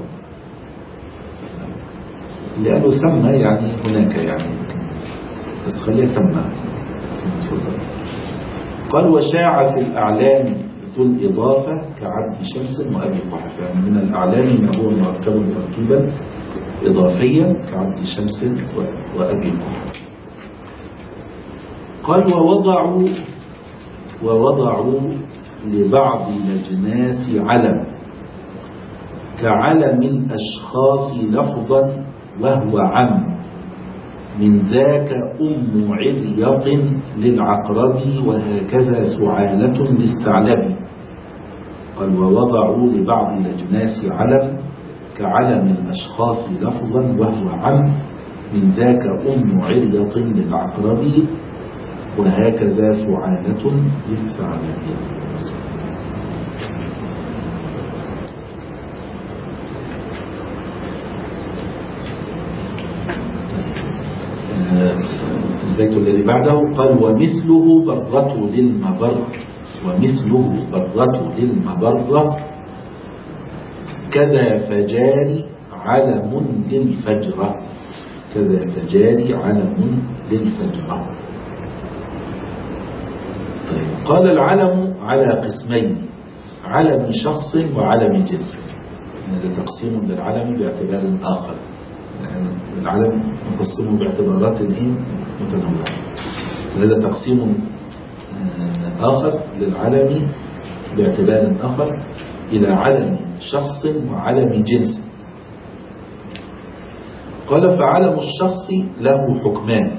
لأنه سمى يعني هناك، يعني بس خليها تم. قال وشاع في الأعلام ذو الإضافة كعبد شمس وأبي قحافة، يعني من الأعلام ما هو مركب تركيبا إضافيا كعبد شمس وأبي قحافة. قال ووضعوا لبعض الأجناس علم كعلم الأشخاص لفظا وهو عم، من ذاك أم عريط للعقرب، وهكذا سعالة للثعلب. قال ووضعوا لبعض الأجناس علم كعلم الأشخاص لفظا وهو عم، من ذاك أم عريط للعقرب، وهكذا سعالة للثعلب. البيت الذي بعده قال ومثله برة للمبر، ومثله برة للمبر كذا فجاري علم للفجرة، كذا فجاري علم للفجرة. قال العلم على قسمين، علم شخص وعلم جنس. هذا تقسيم للعلم باعتبار آخر، يعني العلم نقسمه باعتبارات متنوعة. هذا تقسيم آخر للعلم باعتبار آخر إلى علم شخص وعلم جنس. قال فعلم الشخص له حكمان.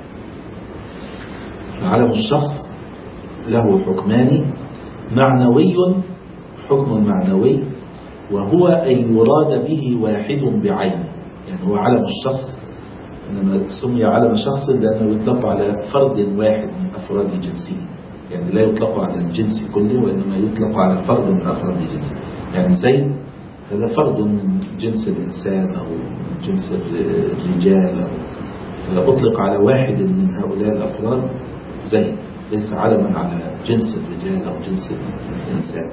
فعلم الشخص له حكمان: معنوي، حكم معنوي، وهو أن يراد به واحد بعينه. يعني هو علم الشخص إنما سمي علم شخص لأنه يطلق على فرد واحد من أفراد جنسه، يعني لا يطلق على الجنس كله وإنما يطلق على فرد من أفراد جنسه. يعني زيد هذا فرد من جنس الإنسان أو جنس الرجال، فأطلق على واحد من هؤلاء الأفراد زيد، ليس علما على جنس الرجال أو جنس الإنسان.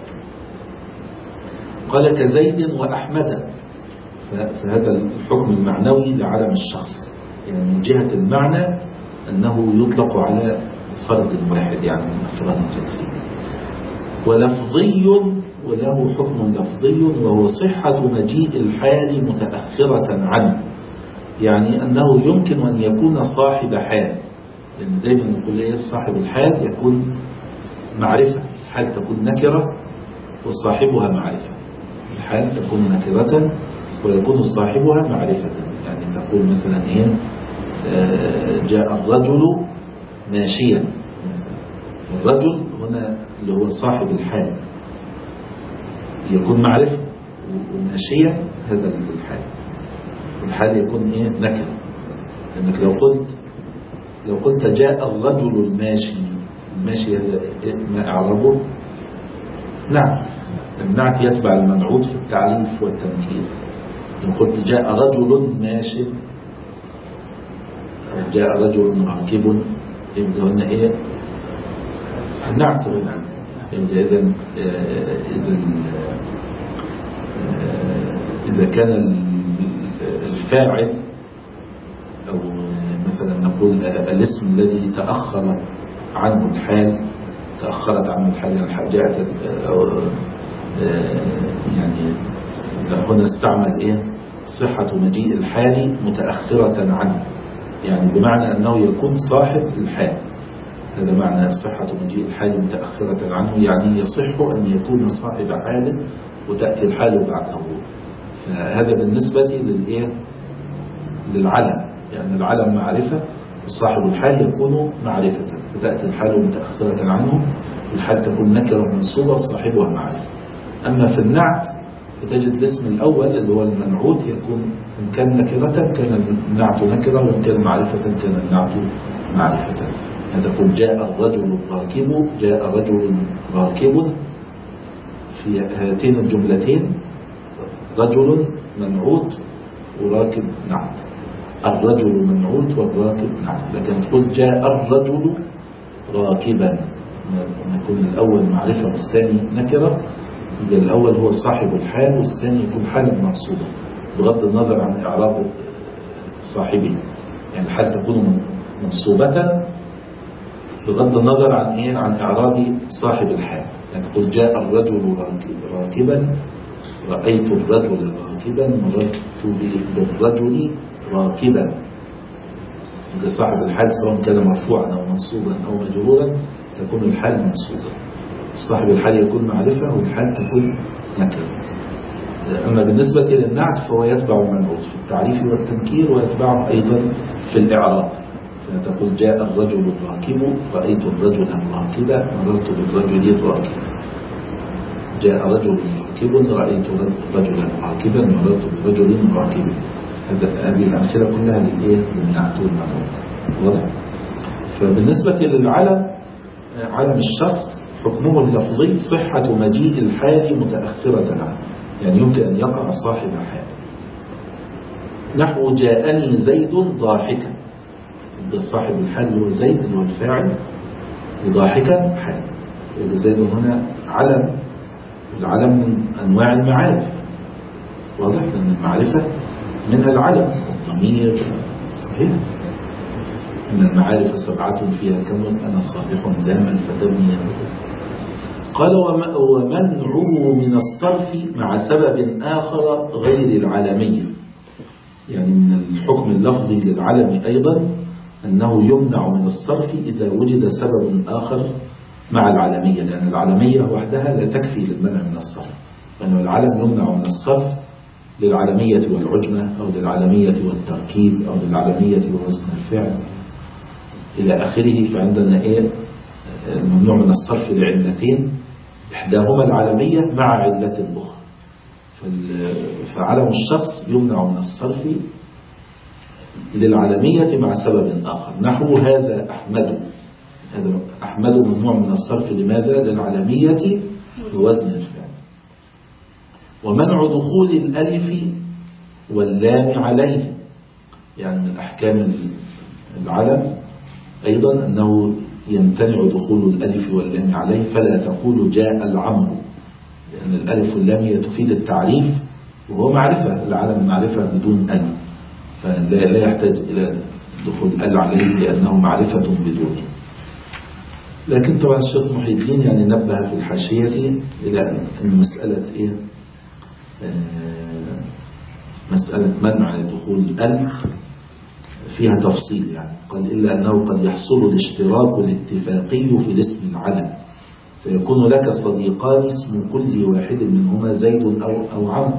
قال كزيد وأحمد، فهذا الحكم المعنوي لعلم الشخص، يعني من جهة المعنى أنه يطلق على فرد واحد يعني من أفراد الجنسية. ولفظي، وله حكم لفظي، وهو صحة مجيء الحال متأخرة عنه، يعني أنه يمكن أن يكون صاحب حال، لأن دايما نقول صاحب الحال يكون معرفة، الحال تكون نكرة وصاحبها معرفة. الحال تكون نكرة ويكون صاحبها معرفة، يعني تقول مثلا جاء الرجل ماشيا. الرجل هنا اللي هو صاحب الحال يكون معرفة، وماشيا هذا الحال. الحال يكون نكرة، لأنك لو قلت جاء الرجل الماشي، الماشي هذا ما أعربه؟ نعم، النعت يتبع المنعوت في التعريف والتنكير. لو قلت جاء رجل ماشي أو جاء رجل راكب، يبقى هنا النعت هنا. إذا كان الفاعل أو مثلا نقول الاسم الذي تأخرت عنه الحال يعني جاءت يعني هنا استعمل صحة مجيء الحال متأخرة عنه، يعني بمعنى أنه يكون صاحب الحال. هذا معنى صحة مجيء الحال متأخرة عنه، يعني يصح أن يكون صاحب حال وتأتي الحال بعده. فهذا بالنسبة للعلم، يعني العلم معرفة وصاحب الحال يكون معرفة، فتأتي الحال متأخرة عنه، الحال تكون نكرة منصوبة وصاحبها معرفة. أما في النعت فتجد الاسم الأول اللي هو المنعوت يكون إن كان نكرة كان النعت نكرة، وإن كان معرفة كان النعت معرفة. تقول جاء الرجل راكب، جاء رجل راكب، في هاتين الجملتين رجل منعوت وراكب نعت. الرجل منعوت والراكب نعت. لكن تقول جاء الرجل راكبا، يكون الأول معرفة والثاني نكرة، يبقى الأول هو صاحب الحال والثاني يكون حالا منصوبة بغض النظر عن إعراب صاحبه. يعني الحال تكون منصوبة بغض النظر عن إعراب صاحب الحال. يعني تقول جاء الرجل راكبا، رأيت الرجل راكبا، مررت بالرجل راكبا. صاحب الحال سواء كان مرفوعا أو منصوبا أو مجرورا تكون الحال منصوبة. صاحب الحال يكون معرفة والحال تكون نكرة. أما بالنسبة للنعت فهو يتبع المنعوت في التعريف والتنكير، ويتبعه أيضا في الإعراب. فتقول جاء الرجل راكب، رأيت الرجل راكبا، مررت بالرجل راكبا. جاء رجل راكب، رأيت رجلا راكبا، مررت برجل راكب. هذه الأمثلة كلها للنعت والمنعوت. واضح؟ فبالنسبة للعلم، علم الشخص حكمه اللفظي صحة مجيء الحال متأخرة عنه، يعني يمكن أن يقع صاحب حال. نحو جاءني زيد ضاحكا، صاحب الحال هو زيد اللي هو الفاعل، وضاحكا حال. زيد هنا علم، العلم من أنواع المعارف، واضح؟ لأن المعرفة منها العلم والضمير، صحيح؟ إن المعارف 7 فيها كم أنا صالح زاما فتبني. قال ومنعه من الصرف مع سبب آخر غير العالمية. يعني من الحكم اللفظي للعلم أيضا أنه يمنع من الصرف إذا وجد سبب آخر مع العلمية، لأن العلمية وحدها لا تكفي للمنع من الصرف، لأن العلم يمنع من الصرف للعلمية والعجمة أو للعلمية والتركيب أو للعلمية ووزن الفعل إلى آخره. فعندنا الممنوع من الصرف لعلتين، إحداهما العلمية مع علة أخرى. فعلم الشخص يمنع من الصرف للعلمية مع سبب آخر، نحو هذا أحمد. هذا أحمد ممنوع من الصرف لماذا؟ للعلمية ووزن الفعل. ومنع دخول الألف واللام عليه، يعني من أحكام العلم أيضا أنه يمتنع دخول الألف واللام عليه، فلا تقول جاء العمر، لأن الألف واللام هي تفيد التعريف وهو معرفة، العلم معرفة بدون أل، فلا يحتاج إلى دخول ال عليه لأنه معرفة بدونه. لكن طبعا الشيخ محي الدين يعني نبه في الحاشية إلى أن مسألة مسألة منع دخول ال فيها تفصيل، يعني قال إلا أنه قد يحصل الاشتراك الاتفاقي في الاسم العلم، سيكون لك صديقان اسم كل واحد منهما زيد أو عمرو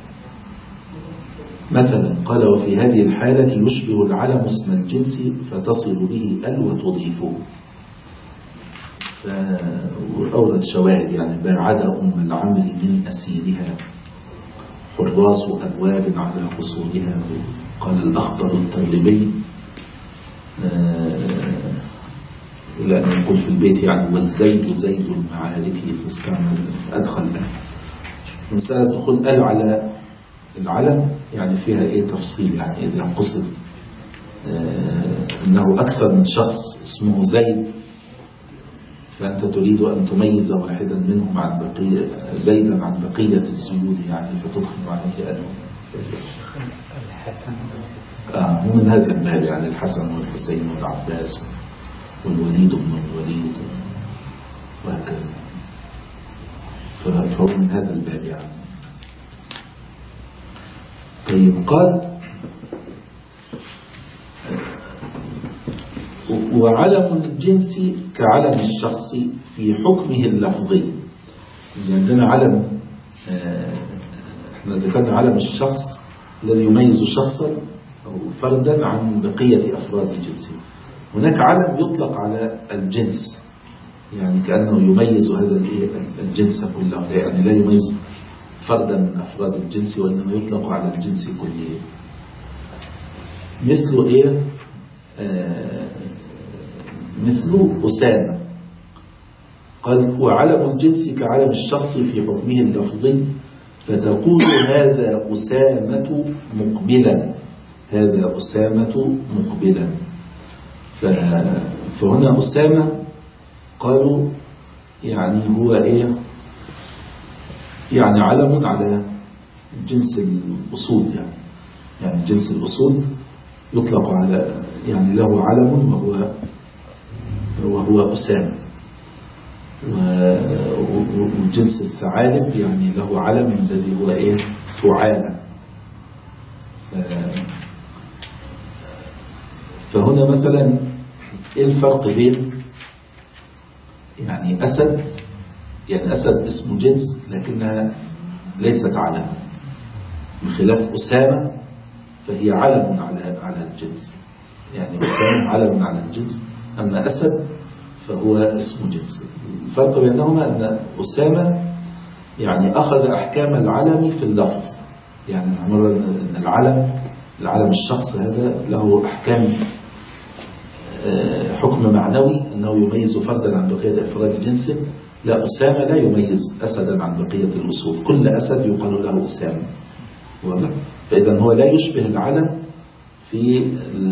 مثلا. قال وفي هذه الحالة يشبه العلم اسم الجنس فتصل به ال وتضيفه. وأورد شواهد يعني باعد أم العمر من أسيرها، حراس أبواب على قصورها، قال الأخضر التغلبي إلى أن يقول في البيت يعني والزيد زيد المعارك فاستعمل أدخل له. مسألة دخول ال على العلم يعني فيها تفصيل، يعني إذا قصد أنه أكثر من شخص اسمه زيد فأنت تريد أن تميز واحدا منهم عن بقية زيدا عن بقية الزيود، يعني فتدخل عليه ال. ومن هذا الباب يعني الحسن والحسين والعباس والوليد بن الوليد وهكذا، فهو من هذا الباب يعني. طيب قال وعلم الجنس كعلم الشخص في حكمه اللفظي. عندنا علم، احنا ذكرنا علم الشخص الذي يميز شخصا أو فردا عن بقية أفراد جنسه. هناك علم يطلق على الجنس، يعني كأنه يميز هذا الجنس كله، يعني لا يميز فردا من أفراد الجنس وإنما يطلق على الجنس كله. مثل مثل أسامة. قال وعلم الجنس كعلم الشخص في حكمه اللفظي، فتقول هذا أسامة مقبلا، هذا أسامة مقبلا. فهنا أسامة قالوا يعني هو يعني علم على جنس الأصول، يعني جنس الأصول يطلق على يعني له علم وهو أسامة. وجنس الثعالب يعني له علم الذي هو ثعالة. فهنا مثلا الفرق بين يعني أسد، يعني أسد اسم جنس لكنها ليست علم، بخلاف أسامة فهي علم على الجنس، يعني أسامة علم على الجنس، أما أسد فهو اسم جنس. الفرق بينهما أن أسامة يعني أخذ أحكام العلم في اللفظ، يعني نعمر أن العلم الشخص هذا له أحكام حكم معنوي أنه يميز فردا عن بقية أفراد جنسه. لا، أسامة لا يميز أسدا عن بقية الأصول، كل أسد يقال له أسامة، واضح؟ فإذا هو لا يشبه العلم في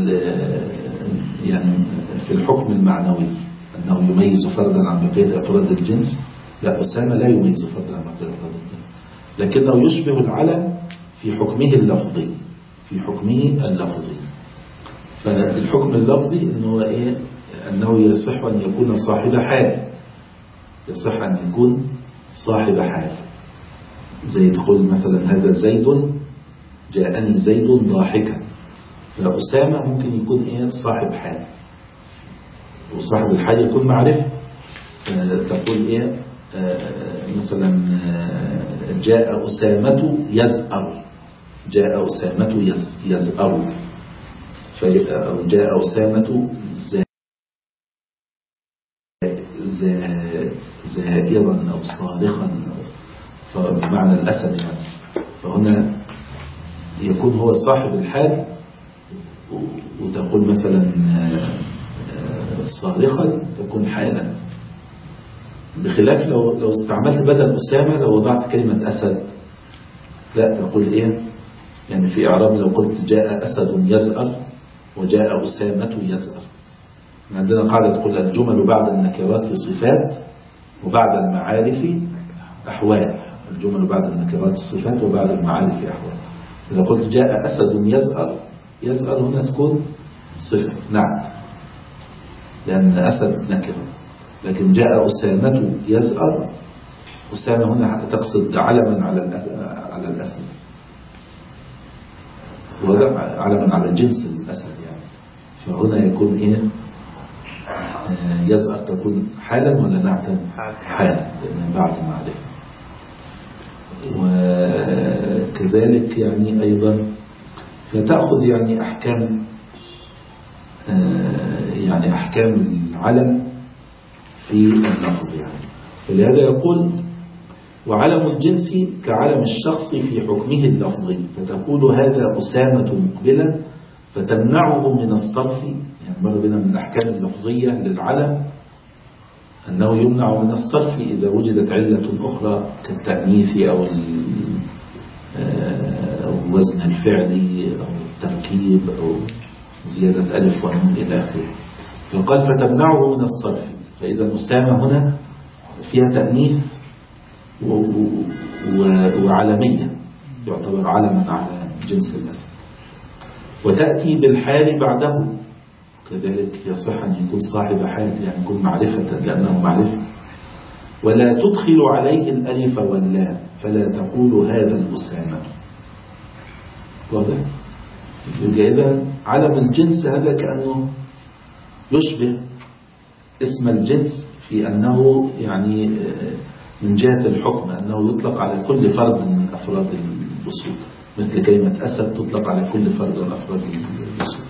يعني في الحكم المعنوي أنه يميز فردا عن بقية أفراد الجنس. لا، أسامة لا يميز فردا عن بقية أفراد الجنس، لكنه يشبه العلم في حكمه اللفظي، في حكمه اللفظي. فالحكم اللفظي أنه يصح أن يكون صاحب حال، يصح أن يكون صاحب حال، زي تقول مثلا هذا زيد جاءني زيد ضاحكا، فأسامة ممكن يكون إيه صاحب حال، وصاحب الحال يكون معرفة. تقول إيه مثلا جاء أسامة يزأر، جاء أسامة يزأر، أو جاء أسامة زائرا أو صارخا، فبمعنى الأسد يعني. فهنا يكون هو صاحب الحال، وتقول مثلا صارخا تكون حالا، بخلاف لو استعملت بدل أسامة لو وضعت كلمة أسد، لا تقول إيه يعني في إعراب لو قلت جاء أسد يزأر وجاء أسامة يزأر. عندنا قاعدة تقول الجمل بعد النكرات صفات وبعد المعارف أحوال، الجمل بعد النكرات صفات وبعد المعارف أحوال. إذا قلت جاء أسد يزأر، يزأر هنا تكون صفة، نعم، لأن أسد نكرة. لكن جاء أسامة يزأر، أسامة هنا تقصد علما على الأسد، علما على جنس الأسد يعني. فهنا يكون إيه يزأر تكون حالا ولا نعتا؟ حالا، لأن بعد معرفة. وكذلك يعني أيضا فتأخذ يعني أحكام العلم في اللفظ يعني. فلهذا يقول وعلم الجنس كعلم الشخص في حكمه اللفظي، فتقول هذا أسامة مقبلا فتمنعه من الصرف. يعني مر بنا من الأحكام اللفظية للعلم أنه يمنع من الصرف إذا وجدت علة أخرى كالتأنيث أو وزن الفعل أو التركيب أو زيادة ألف ونون إلى آخره. فقال فتمنعه من الصرف، فإذا أسامة هنا فيها تأنيث وعلمية، يعتبر علما على جنس الأسد. وتأتي بالحال بعده، كذلك يصح أن يكون صاحب حال يعني يكون معرفة لأنه معرفة. ولا تدخل عليه الألف واللام، فلا تقول هذا الأسامة. واضح؟ إذا علم الجنس هذا كأنه يشبه اسم الجنس في أنه يعني من جهة الحكم أنه يطلق على كل فرد من أفراد الأصول، مثل كلمة أسد تطلق على كل فرد من أفراد الأصول.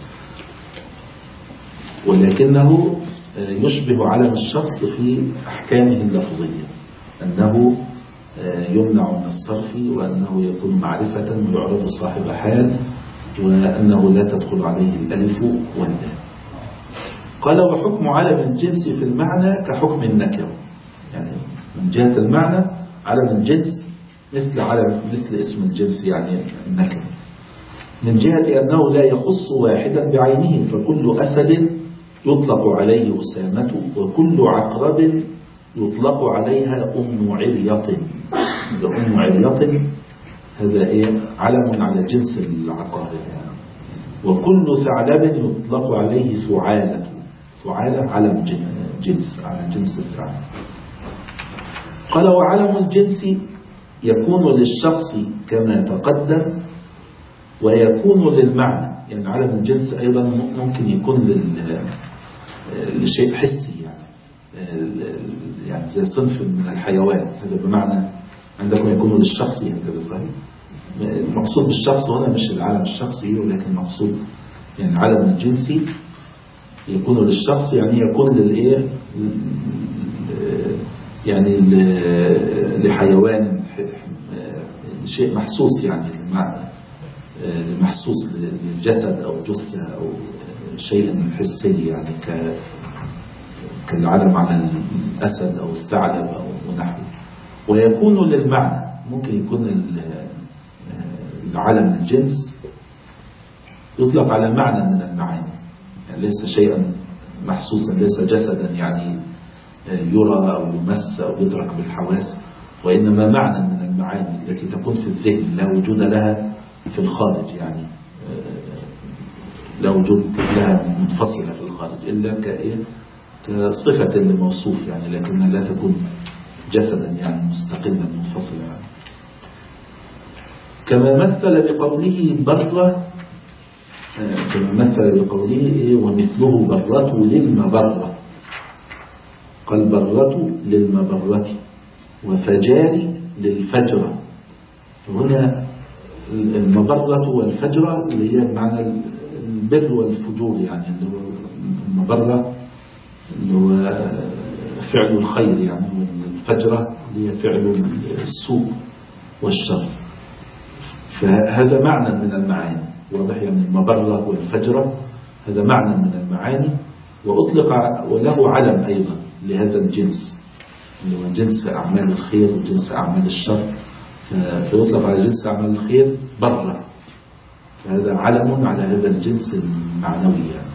ولكنه يشبه علم الشخص في أحكامه اللفظية، أنه يمنع من الصرف، وأنه يكون معرفة ويعرف صاحب حال، وأنه لا تدخل عليه الألف واللام. قال وحكم علم الجنس في المعنى كحكم النكرة، يعني من جهة المعنى علم الجنس مثل اسم الجنس يعني النكرة، من جهة أنه لا يخص واحدا بعينه، فكل أسد يطلق عليه أسامة، وكل عقرب يطلق عليها أم عريط. أم عريط هذا إيه علم على جنس العقارب يعني. وكل ثعلب يطلق عليه ثعالة، ثعالة علم جنس على جنس الثعلب. قال وعلم الجنس يكون للشخص كما تقدم، ويكون للمعنى، يعني علم الجنس أيضا ممكن يكون لشيء حسي يعني زي صنف من الحيوان، هذا بمعنى عندكم يكون للشخص هكذا صحيح. المقصود بالشخص هنا مش العالم الشخصي، ولكن المقصود يعني العالم الجنسي يكون للشخص، يعني يكون للإيه يعني لحيوان شيء محسوس، يعني محسوس للجسد أو جثة أو شيء حسي، يعني كالعلم على الأسد أو الثعلب أو نحوه. ويكون للمعنى، ممكن يكون العلم الجنس يطلق على معنى من المعاني، يعني ليس شيئا محسوسا، ليس جسدا يعني يرى أو يمس أو يدرك بالحواس، وإنما معنى من المعاني التي تكون في الذهن لا وجود لها في الخارج، يعني لا وجود لها منفصلة في الخارج إلا كصفة لموصوف يعني، لكنها لا تكون جسدا يعني مستقلا منفصلا يعني. كما مثل بقوله برة، كما مثل بقوله ومثله برة للمبرة، قال برة للمبرة وفجار للفجرة. هنا المبرة والفجرة اللي هي معنى البر والفجور، يعني اللي هو المبرة اللي هو فعل الخير يعني، والفجرة اللي هي فعل السوء والشر. فهذا معنى من المعاني واضح، يعني المبرة والفجرة هذا معنى من المعاني، وأطلق وله علم أيضا لهذا الجنس اللي هو جنس أعمال الخير وجنس أعمال الشر. فيطلق على جنس أعمال الخير برة، فهذا علم على هذا الجنس المعنوي يعني.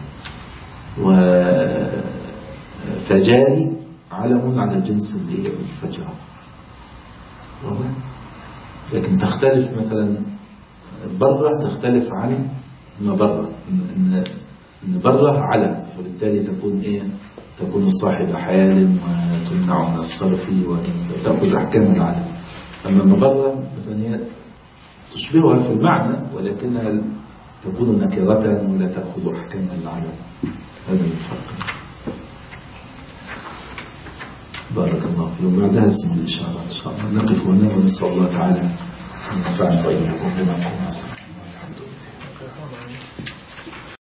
وفجاري علم على جنس الفجرة واضح. لكن تختلف مثلا برة تختلف عن مبرة، إن برة علم، فبالتالي تكون إيه؟ تكون صاحب حال وتمنع من الصرف وتأخذ أحكام العلم. أما مبرة مثلا هي تشبهها في المعنى ولكنها تكون نكرة ولا تأخذ أحكام العلم. هذا الفرق. بارك الله فيكم. بعدها اسم الإشارة إن شاء الله. نقف هنا ونسأل الله تعالى أن ينفعنا وإياكم بما قلنا.